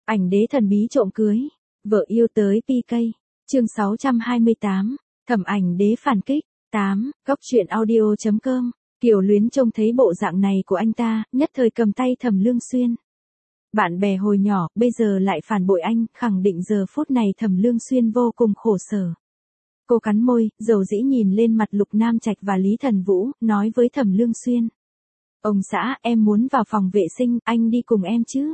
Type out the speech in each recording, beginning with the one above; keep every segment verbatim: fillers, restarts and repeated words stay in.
Ảnh đế thần bí trộm cưới, vợ yêu tới pê ca. Chương sáu trăm hai mươi tám, Thẩm Ảnh đế phản kích. tám. Góc truyện audio chấm com. Kiều Luyến trông thấy bộ dạng này của anh ta, nhất thời cầm tay Thẩm Lương Xuyên. Bạn bè hồi nhỏ, bây giờ lại phản bội anh, khẳng định giờ phút này Thẩm Lương Xuyên vô cùng khổ sở. Cô cắn môi, dầu dĩ nhìn lên mặt Lục Nam Trạch và Lý Thần Vũ, nói với Thẩm Lương Xuyên. Ông xã, em muốn vào phòng vệ sinh, anh đi cùng em chứ?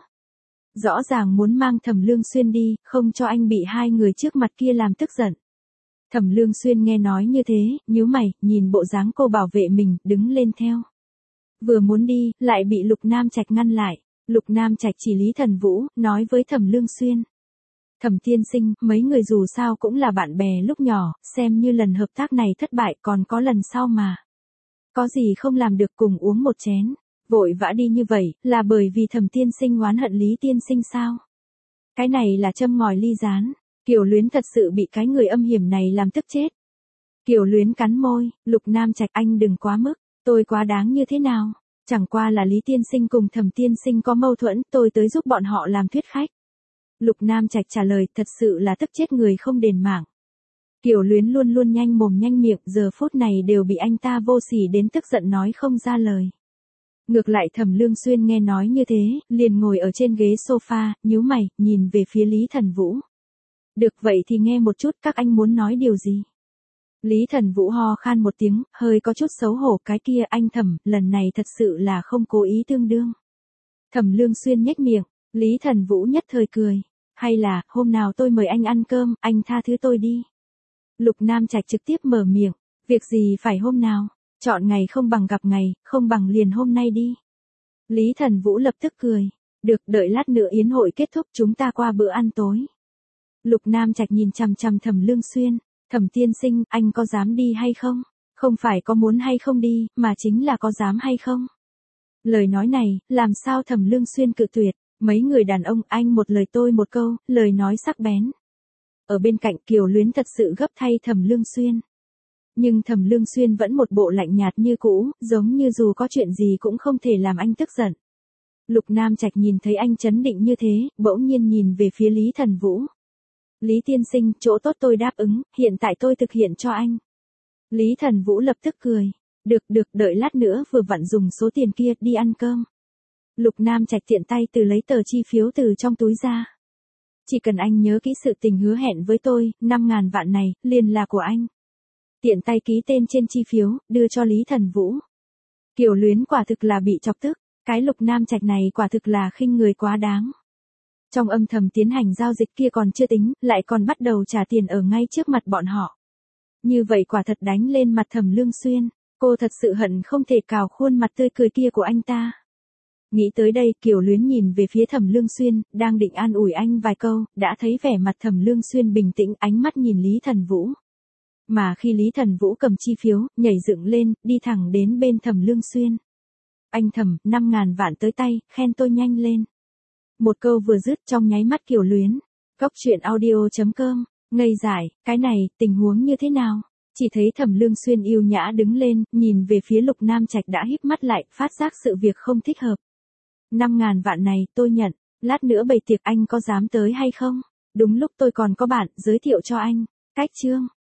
Rõ ràng muốn mang Thẩm Lương Xuyên đi, không cho anh bị hai người trước mặt kia làm tức giận. Thẩm Lương Xuyên nghe nói như thế, nhíu mày, nhìn bộ dáng cô bảo vệ mình, đứng lên theo. Vừa muốn đi, lại bị Lục Nam Trạch ngăn lại. Lục Nam Trạch chỉ Lý Thần Vũ, nói với Thẩm Lương Xuyên. Thẩm tiên sinh, mấy người dù sao cũng là bạn bè lúc nhỏ, xem như lần hợp tác này thất bại còn có lần sau mà. Có gì không làm được cùng uống một chén. Vội vã đi như vậy, là bởi vì Thẩm tiên sinh oán hận Lý tiên sinh sao? Cái này là châm ngòi ly gián. Kiều Luyến thật sự bị cái người âm hiểm này làm tức chết. Kiều Luyến cắn môi, Lục Nam Trạch anh đừng quá mức, tôi quá đáng như thế nào? Chẳng qua là Lý tiên sinh cùng Thẩm tiên sinh có mâu thuẫn, tôi tới giúp bọn họ làm thuyết khách. Lục Nam Trạch trả lời, thật sự là tức chết người không đền mạng. Kiều Luyến luôn luôn nhanh mồm nhanh miệng, giờ phút này đều bị anh ta vô sỉ đến tức giận nói không ra lời. Ngược lại Thẩm Lương Xuyên nghe nói như thế, liền ngồi ở trên ghế sofa, nhíu mày, nhìn về phía Lý Thần Vũ. Được vậy thì nghe một chút các anh muốn nói điều gì? Lý Thần Vũ ho khan một tiếng, hơi có chút xấu hổ, cái kia anh Thẩm, lần này thật sự là không cố ý tương đương. Thẩm Lương Xuyên nhếch miệng, Lý Thần Vũ nhất thời cười. Hay là, hôm nào tôi mời anh ăn cơm, anh tha thứ tôi đi. Lục Nam Trạch trực tiếp mở miệng, việc gì phải hôm nào, chọn ngày không bằng gặp ngày, không bằng liền hôm nay đi. Lý Thần Vũ lập tức cười, được, đợi lát nữa yến hội kết thúc chúng ta qua bữa ăn tối. Lục Nam Trạch nhìn chằm chằm Thẩm Lương Xuyên, Thẩm tiên sinh, anh có dám đi hay không? Không phải có muốn hay không đi, mà chính là có dám hay không? Lời nói này, làm sao Thẩm Lương Xuyên cự tuyệt, mấy người đàn ông anh một lời tôi một câu, lời nói sắc bén. Ở bên cạnh Kiều Luyến thật sự gấp thay Thẩm Lương Xuyên. Nhưng Thẩm Lương Xuyên vẫn một bộ lạnh nhạt như cũ, giống như dù có chuyện gì cũng không thể làm anh tức giận. Lục Nam Trạch nhìn thấy anh chấn định như thế, bỗng nhiên nhìn về phía Lý Thần Vũ. Lý tiên sinh, chỗ tốt tôi đáp ứng, hiện tại tôi thực hiện cho anh. Lý Thần Vũ lập tức cười. Được được, đợi lát nữa vừa vặn dùng số tiền kia đi ăn cơm. Lục Nam Trạch tiện tay từ lấy tờ chi phiếu từ trong túi ra. Chỉ cần anh nhớ kỹ sự tình hứa hẹn với tôi, năm ngàn vạn này, liền là của anh. Tiện tay ký tên trên chi phiếu, đưa cho Lý Thần Vũ. Kiều Luyến quả thực là bị chọc tức, cái Lục Nam Trạch này quả thực là khinh người quá đáng. Trong âm thầm tiến hành giao dịch kia còn chưa tính, lại còn bắt đầu trả tiền ở ngay trước mặt bọn họ. Như vậy quả thật đánh lên mặt Thẩm Lương Xuyên, cô thật sự hận không thể cào khuôn mặt tươi cười kia của anh ta. Nghĩ tới đây, Kiều Luyến nhìn về phía Thẩm Lương Xuyên, đang định an ủi anh vài câu, đã thấy vẻ mặt Thẩm Lương Xuyên bình tĩnh, ánh mắt nhìn Lý Thần Vũ. Mà khi Lý Thần Vũ cầm chi phiếu, nhảy dựng lên, đi thẳng đến bên Thẩm Lương Xuyên. Anh Thẩm, năm ngàn vạn tới tay, khen tôi nhanh lên. Một câu vừa dứt trong nháy mắt Kiều Luyến. Góc truyện audio chấm com, ngây dại, cái này, tình huống như thế nào? Chỉ thấy Thẩm Lương Xuyên yêu nhã đứng lên, nhìn về phía Lục Nam Trạch đã híp mắt lại, phát giác sự việc không thích hợp. Năm ngàn vạn này, tôi nhận, lát nữa bày tiệc anh có dám tới hay không? Đúng lúc tôi còn có bạn, giới thiệu cho anh. Cách chương.